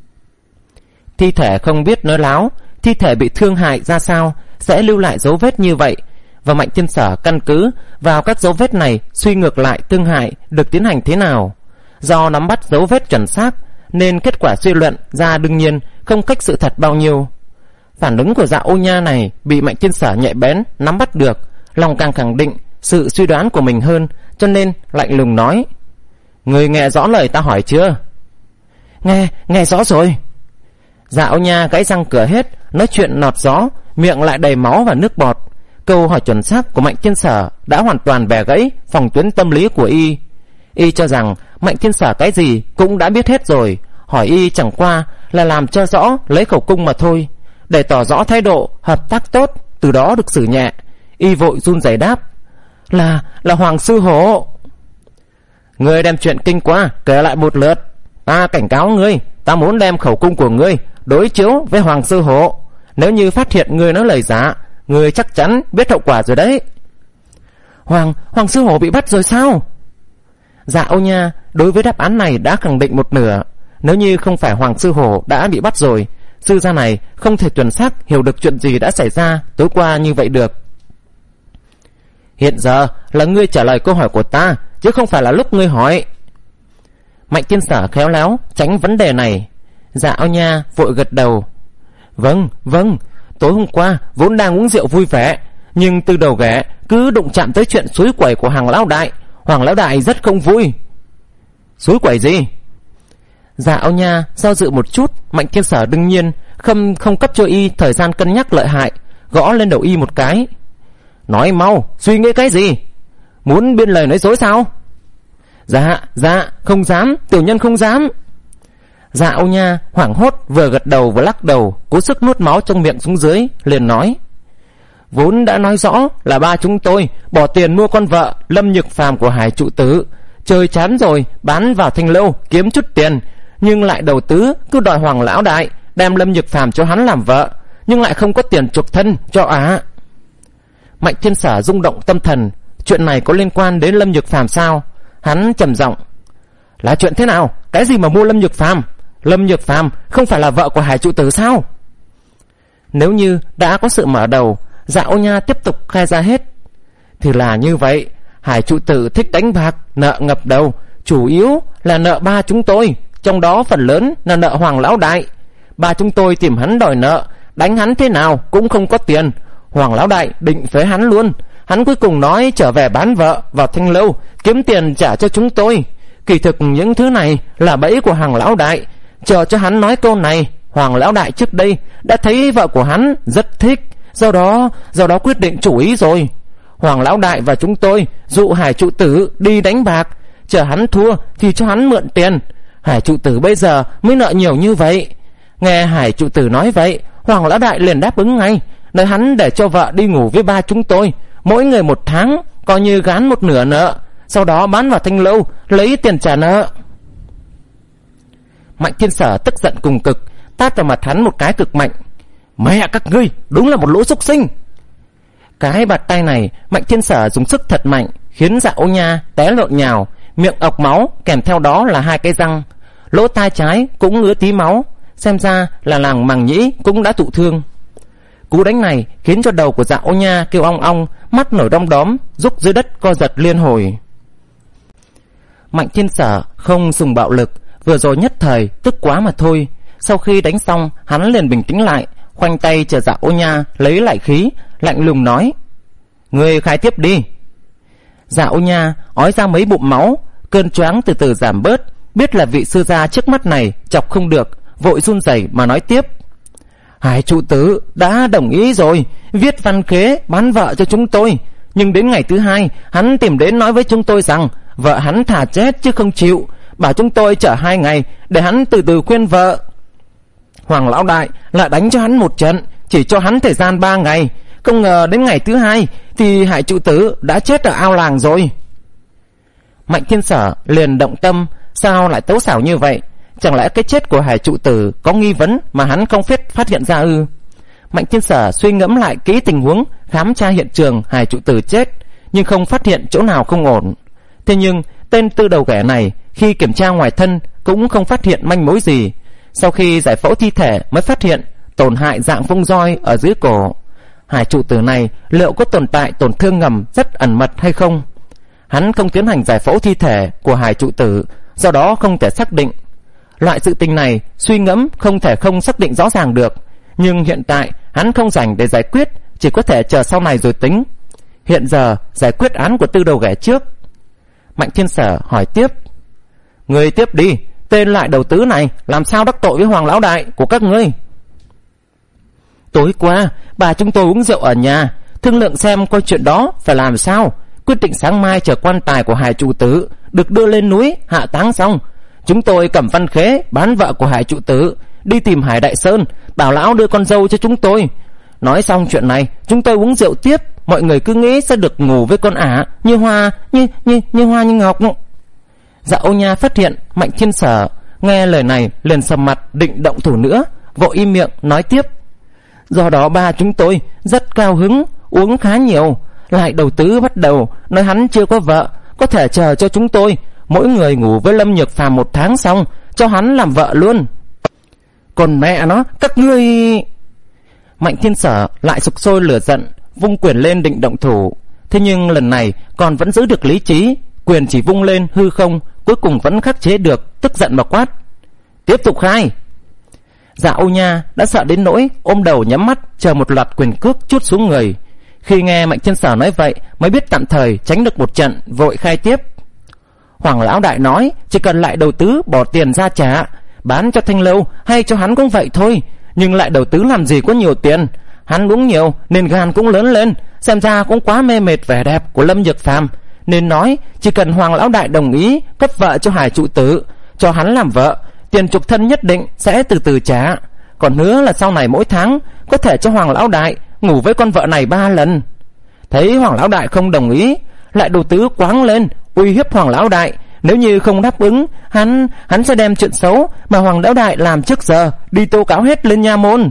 Speaker 1: Thi thể không biết nói láo, thi thể bị thương hại ra sao sẽ lưu lại dấu vết như vậy, và Mạnh Tiên Sở căn cứ vào các dấu vết này suy ngược lại thương hại được tiến hành thế nào. Do nắm bắt dấu vết chuẩn xác nên kết quả suy luận ra đương nhiên không cách sự thật bao nhiêu. Phản ứng của Dạ Ô Nha này bị Mạnh Tiên Sở nhạy bén nắm bắt được, lòng càng khẳng định sự suy đoán của mình hơn, cho nên lạnh lùng nói: Người nghe rõ lời ta hỏi chưa? Nghe, nghe rõ rồi. Dạ Ô Nha gãy răng cửa hết, nói chuyện nọt gió, miệng lại đầy máu và nước bọt. Câu hỏi chuẩn xác của Mạnh Tiên Sở đã hoàn toàn bẻ gãy phòng tuyến tâm lý của y. Y cho rằng Mạnh Tiên Sở cái gì cũng đã biết hết rồi, hỏi y chẳng qua là làm cho rõ lấy khẩu cung mà thôi. Để tỏ rõ thái độ hợp tác tốt, từ đó được xử nhẹ, y vội run rẩy đáp: Là, là Hoàng Sư Hộ. Ngươi đem chuyện kinh quá kể lại một lượt. Ta cảnh cáo ngươi, ta muốn đem khẩu cung của ngươi đối chiếu với Hoàng Sư Hộ. Nếu như phát hiện ngươi nói lời giả, ngươi chắc chắn biết hậu quả rồi đấy. Hoàng, Hoàng Sư Hộ bị bắt rồi sao? Dạ Ô Nha đối với đáp án này đã khẳng định một nửa. Nếu như không phải Hoàng Sư Hổ đã bị bắt rồi, sư gia này không thể chuẩn xác hiểu được chuyện gì đã xảy ra tối qua như vậy được. Hiện giờ là ngươi trả lời câu hỏi của ta, chứ không phải là lúc ngươi hỏi. Mạnh Tiên Sở khéo léo tránh vấn đề này. Dạ Ô Nha vội gật đầu: Vâng, vâng, tối hôm qua vốn đang uống rượu vui vẻ, nhưng Từ Đầu Ghẻ cứ đụng chạm tới chuyện suối quẩy của Hoàng Lão Đại. Hoàng Lão Đại rất không vui. Suối quẩy gì? Dạ Ô Nha do dự một chút. Mạnh Tiên Sở đương nhiên không không cấp cho y thời gian cân nhắc lợi hại, gõ lên đầu y một cái: Nói mau, suy nghĩ cái gì? Muốn biên lời nói dối sao? Dạ, dạ, không dám, tiểu nhân không dám. Dạ Ô Nha hoảng hốt vừa gật đầu vừa lắc đầu, cố sức nuốt máu trong miệng xuống dưới, liền nói: Vốn đã nói rõ là ba chúng tôi bỏ tiền mua con vợ Lâm Nhược Phàm của Hải trụ tử, chơi chán rồi bán vào Thanh Lâu kiếm chút tiền, nhưng lại đầu tư cứ đòi Hoàng Lão Đại đem Lâm Nhược Phàm cho hắn làm vợ, nhưng lại không có tiền chuộc thân cho ả. À. Mạnh Thiên Sở rung động tâm thần, chuyện này có liên quan đến Lâm Nhược Phàm sao? Hắn trầm giọng: Là chuyện thế nào? Cái gì mà mua Lâm Nhược Phàm? Lâm Nhược Phàm không phải là vợ của Hải trụ tử sao? Nếu như đã có sự mở đầu, Dạ Ô Nha tiếp tục khai ra hết. Thì là như vậy, Hải trụ tử thích đánh bạc, nợ ngập đầu, chủ yếu là nợ ba chúng tôi, trong đó phần lớn là nợ Hoàng Lão Đại. Ba chúng tôi tìm hắn đòi nợ, đánh hắn thế nào cũng không có tiền. Hoàng Lão Đại định phế hắn luôn. Hắn cuối cùng nói trở về bán vợ vào Thanh Lâu kiếm tiền trả cho chúng tôi. Kỳ thực những thứ này là bẫy của Hoàng Lão Đại. Chờ cho hắn nói câu này, Hoàng Lão Đại trước đây đã thấy vợ của hắn rất thích, Do đó Do đó quyết định chủ ý rồi. Hoàng Lão Đại và chúng tôi dụ Hải trụ tử đi đánh bạc, chờ hắn thua thì cho hắn mượn tiền. Hải trụ tử bây giờ mới nợ nhiều như vậy. Nghe Hải trụ tử nói vậy, Hoàng lão đại liền đáp ứng ngay, nói hắn để cho vợ đi ngủ với ba chúng tôi, mỗi người một tháng, coi như gán một nửa nợ, sau đó bán vào Thanh Lâu lấy tiền trả nợ. Mạnh Thiên Sở tức giận cùng cực, tát vào mặt hắn một cái cực mạnh. Mẹ các ngươi đúng là một lũ súc sinh. Cái bạt tay này Mạnh Thiên Sở dùng sức thật mạnh, khiến Dạ Ô Nha té lộn nhào, miệng ọc máu, kèm theo đó là hai cái răng. Lỗ tai trái cũng ứa tí máu, xem ra là làng màng nhĩ cũng đã thụ thương. Cú đánh này khiến cho đầu của Dạ Ô Nha kêu ong ong, mắt nổi đom đóm, rúc dưới đất co giật liên hồi. Mạnh Thiên Sở không dùng bạo lực, vừa rồi nhất thời tức quá mà thôi. Sau khi đánh xong, hắn liền bình tĩnh lại, khoanh tay chờ Dạ Ô Nha lấy lại khí, lạnh lùng nói: Ngươi khai tiếp đi. Dạ Ô Nha ói ra mấy bụng máu, cơn choáng từ từ giảm bớt, biết là vị sư gia trước mắt này chọc không được, vội run rẩy mà nói tiếp: Hải trụ tử đã đồng ý rồi, viết văn khế bán vợ cho chúng tôi, nhưng đến ngày thứ hai hắn tìm đến nói với chúng tôi rằng vợ hắn thà chết chứ không chịu, bảo chúng tôi chờ hai ngày để hắn từ từ khuyên vợ. Hoàng lão đại lại đánh cho hắn một trận, chỉ cho hắn thời gian ba ngày, không ngờ đến ngày thứ hai thì Hải trụ tử đã chết ở ao làng rồi. Mạnh Thiên Sở liền động tâm, sao lại tấu xảo như vậy? Chẳng lẽ cái chết của Hải trụ tử có nghi vấn mà hắn không phát phát hiện ra ư? Mạnh Thiên Sở suy ngẫm lại kỹ tình huống, khám tra hiện trường Hải trụ tử chết, nhưng không phát hiện chỗ nào không ổn. Thế nhưng tên tư đầu ghẻ này khi kiểm tra ngoài thân cũng không phát hiện manh mối gì. Sau khi giải phẫu thi thể mới phát hiện tổn hại dạng vung roi ở dưới cổ. Hải trụ tử này liệu có tồn tại tổn thương ngầm rất ẩn mật hay không? Hắn không tiến hành giải phẫu thi thể của Hải trụ tử, do đó không thể xác định. Loại sự tình này suy ngẫm không thể không xác định rõ ràng được, nhưng hiện tại hắn không rảnh để giải quyết, chỉ có thể chờ sau này rồi tính. Hiện giờ giải quyết án của tư đầu ghẻ trước. Mạnh Thiên Sở hỏi tiếp: Người tiếp đi, tên lại đầu tứ này làm sao đắc tội với Hoàng lão đại của các ngươi? Tối qua bà chúng tôi uống rượu ở nhà, thương lượng xem coi chuyện đó phải làm sao, quyết định sáng mai chờ quan tài của Hải trụ tử được đưa lên núi hạ táng xong, chúng tôi cầm văn khế bán vợ của Hải trụ tử, đi tìm Hải Đại Sơn, bảo lão đưa con dâu cho chúng tôi. Nói xong chuyện này, chúng tôi uống rượu tiếp, mọi người cứ nghĩ sẽ được ngủ với con ả như hoa như như như hoa như ngọc. Dạ Ô Nha phát hiện Mạnh Thiên Sở nghe lời này liền sầm mặt định động thủ nữa, vội im miệng nói tiếp: Do đó ba chúng tôi rất cao hứng, uống khá nhiều. Lại đầu tứ bắt đầu nói hắn chưa có vợ, có thể chờ cho chúng tôi mỗi người ngủ với Lâm Nhược Phàm một tháng xong cho hắn làm vợ luôn. Còn mẹ nó, các ngươi... Mạnh Thiên Sở lại sục sôi lửa giận, vung quyền lên định động thủ. Thế nhưng lần này còn vẫn giữ được lý trí, quyền chỉ vung lên hư không, cuối cùng vẫn khắc chế được, tức giận mà quát: Tiếp tục khai. Dạ Ô Nha đã sợ đến nỗi ôm đầu nhắm mắt chờ một loạt quyền cước trút xuống người. Khi nghe Mạnh Thiên Sở nói vậy mới biết tạm thời tránh được một trận, vội khai tiếp: Hoàng lão đại nói chỉ cần lại đầu tứ bỏ tiền ra trả, bán cho Thanh Lâu hay cho hắn cũng vậy thôi, nhưng lại đầu tứ làm gì có nhiều tiền, hắn uống nhiều nên gan cũng lớn lên, xem ra cũng quá mê mệt vẻ đẹp của Lâm Nhược Phàm, nên nói chỉ cần Hoàng lão đại đồng ý cấp vợ cho Hải trụ tử, cho hắn làm vợ, tiền chuộc thân nhất định sẽ từ từ trả, còn hứa là sau này mỗi tháng có thể cho Hoàng lão đại ngủ với con vợ này ba lần. Thấy Hoàng lão đại không đồng ý, lại đầu tứ quáng lên uy hiếp Hoàng lão đại, nếu như không đáp ứng, hắn hắn sẽ đem chuyện xấu mà Hoàng lão đại làm trước giờ đi tố cáo hết lên nha môn.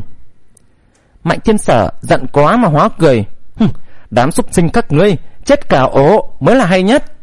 Speaker 1: Mạnh Thiên Sở giận quá mà hóa cười: Đám súc sinh các ngươi, chết cả ổ mới là hay nhất.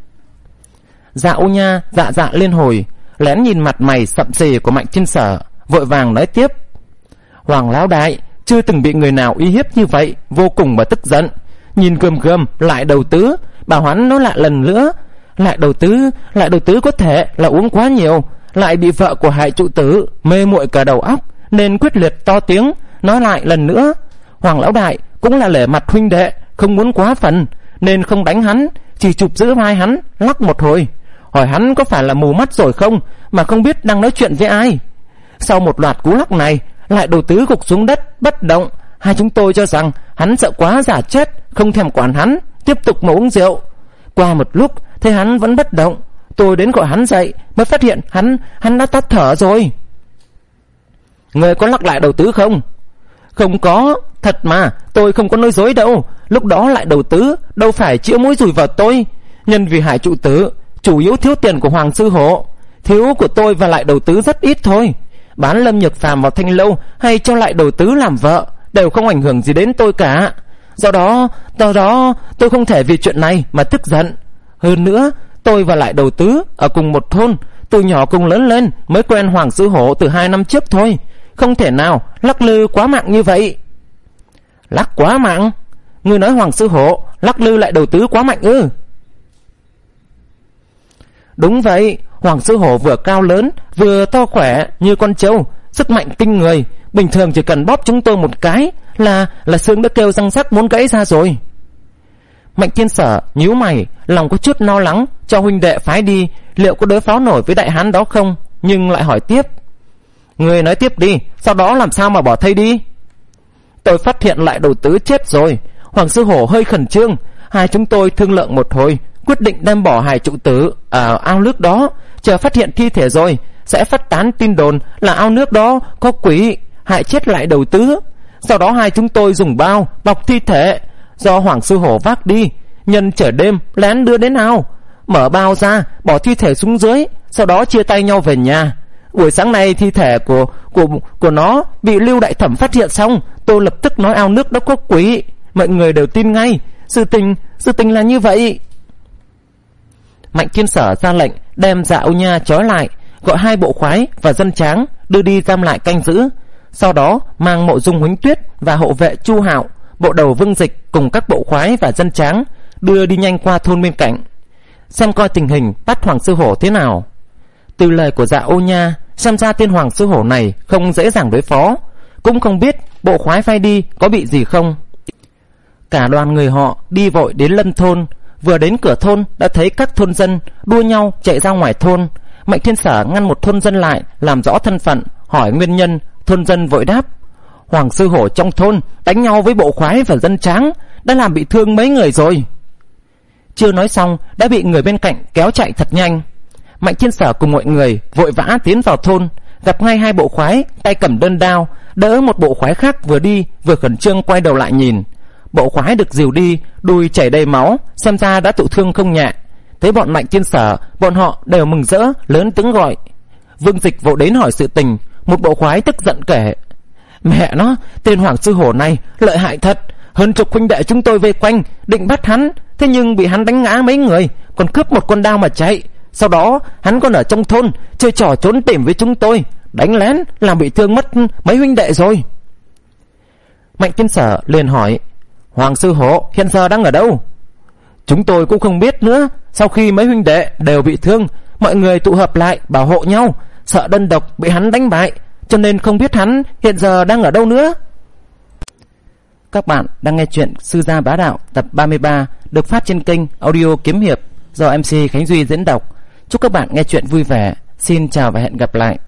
Speaker 1: Dạ Ô Nha dạ dạ liên hồi, lén nhìn mặt mày sậm xì của Mạnh Thiên Sở, vội vàng nói tiếp: Hoàng lão đại chưa từng bị người nào uy hiếp như vậy, vô cùng mà tức giận. Nhìn gườm gườm lại đầu tứ, bảo hắn nói lại lần nữa: Lại đầu tứ, lại đầu tứ có thể là uống quá nhiều, lại bị vợ của Hải trụ tử mê muội cả đầu óc, nên quyết liệt to tiếng nói lại lần nữa: Hoàng lão đại cũng là lễ mặt huynh đệ, không muốn quá phần, nên không đánh hắn, chỉ chụp giữ vai hắn lắc một hồi, hỏi hắn có phải là mù mắt rồi không mà không biết đang nói chuyện với ai. Sau một loạt cú lắc này, lại đầu tứ gục xuống đất bất động. Hai chúng tôi cho rằng hắn sợ quá giả chết, không thèm quản hắn, tiếp tục mà uống rượu. Qua một lúc thấy hắn vẫn bất động, Tôi đến gọi hắn dậy mới phát hiện hắn hắn đã tắt thở rồi. Người có lắc lại đầu tứ không? Không có, thật mà, tôi không có nói dối đâu. Lúc đó lại đầu tứ đâu phải chĩa mũi dùi vào tôi. Nhân vì Hải trụ tử chủ yếu thiếu tiền của Hoàng sư hộ, thiếu của tôi và lại đầu tứ rất ít thôi. Bán Lâm Nhược Phàm vào Thanh Lâu hay cho lại đầu tứ làm vợ đều không ảnh hưởng gì đến tôi cả. Do đó, do đó tôi không thể vì chuyện này mà tức giận. Hơn nữa, tôi và lại đầu tứ ở cùng một thôn, từ nhỏ cùng lớn lên, mới quen Hoàng sư hổ từ hai năm trước thôi. Không thể nào lắc lư quá mạng như vậy. Lắc quá mạng? Ngươi nói Hoàng sư hổ lắc lư lại đầu tứ quá mạnh ư? Đúng vậy, Hoàng sư hổ vừa cao lớn vừa to khỏe như con trâu, sức mạnh kinh người. Bình thường chỉ cần bóp chúng tôi một cái là là xương đã kêu răng sắc muốn gãy ra rồi. Mạnh Thiên Sở nhíu mày, lòng có chút lo lắng cho huynh đệ phái đi liệu có đối phó nổi với đại hán đó không, nhưng lại hỏi tiếp. Người nói tiếp đi, sau đó làm sao mà bỏ thây đi? Tôi phát hiện lại đầu tứ chết rồi. Hoàng sư hổ hơi khẩn trương, hai chúng tôi thương lượng một hồi, quyết định đem bỏ Hải trụ tử ở ao nước đó. Chờ phát hiện thi thể rồi sẽ phát tán tin đồn là ao nước đó có quỷ hại chết lại đầu tứ. Sau đó hai chúng tôi dùng bao bọc thi thể do Hoàng sư hổ vác đi, nhân chở đêm lén đưa đến ao, mở bao ra bỏ thi thể xuống dưới, sau đó chia tay nhau về nhà. Buổi sáng nay thi thể của của của nó bị Lưu đại thẩm phát hiện xong, tôi lập tức nói ao nước đó có quỷ, mọi người đều tin ngay. Sự tình sự tình là như vậy. Mạnh Thiên Sở ra lệnh đem Dạ Ô Nha trói lại, gọi hai bộ khoái và dân tráng đưa đi giam lại canh giữ. Sau đó mang Mộ Dung Huánh Tuyết và hộ vệ Chu Hạo, bộ đầu Vương Dịch cùng các bộ khoái và dân tráng đưa đi nhanh qua thôn bên cạnh, xem coi tình hình bắt Hoàng sư hổ thế nào. Từ lời của Dạ Ô Nha xem ra tên Hoàng sư hổ này không dễ dàng đối phó, cũng không biết bộ khoái phái đi có bị gì không. Cả đoàn người họ đi vội đến lân thôn. Vừa đến cửa thôn đã thấy các thôn dân đua nhau chạy ra ngoài thôn. Mạnh Thiên Sở ngăn một thôn dân lại, làm rõ thân phận, hỏi nguyên nhân. Thôn dân vội đáp: Hoàng sư hổ trong thôn đánh nhau với bộ khoái và dân tráng, đã làm bị thương mấy người rồi. Chưa nói xong đã bị người bên cạnh kéo chạy thật nhanh. Mạnh Thiên Sở cùng mọi người vội vã tiến vào thôn, gặp ngay hai bộ khoái tay cầm đơn đao, đỡ một bộ khoái khác vừa đi vừa khẩn trương quay đầu lại nhìn. Bộ khoái được dìu đi, đùi chảy đầy máu, xem ra đã thụ thương không nhẹ. Thấy bọn Mạnh Thiên Sở, bọn họ đều mừng rỡ, lớn tiếng gọi. Vương Dịch vội đến hỏi sự tình. Một bộ khoái tức giận kể: Mẹ nó, tên Hoàng sư hổ này lợi hại thật. Hơn chục huynh đệ chúng tôi vây quanh định bắt hắn, thế nhưng bị hắn đánh ngã mấy người, còn cướp một con đao mà chạy. Sau đó hắn còn ở trong thôn chơi trò trốn tìm với chúng tôi, đánh lén làm bị thương mất mấy huynh đệ rồi. Mạnh Thiên Sở liền hỏi: Hoàng sư hổ hiện giờ đang ở đâu? Chúng tôi cũng không biết nữa. Sau khi mấy huynh đệ đều bị thương, mọi người tụ hợp lại bảo hộ nhau, sợ đơn độc bị hắn đánh bại, cho nên không biết hắn hiện giờ đang ở đâu nữa. Các bạn đang nghe chuyện Sư Gia Bá Đạo tập ba mươi ba được phát trên kênh Audio Kiếm Hiệp do em xê Khánh Duy diễn đọc. Chúc các bạn nghe chuyện vui vẻ. Xin chào và hẹn gặp lại.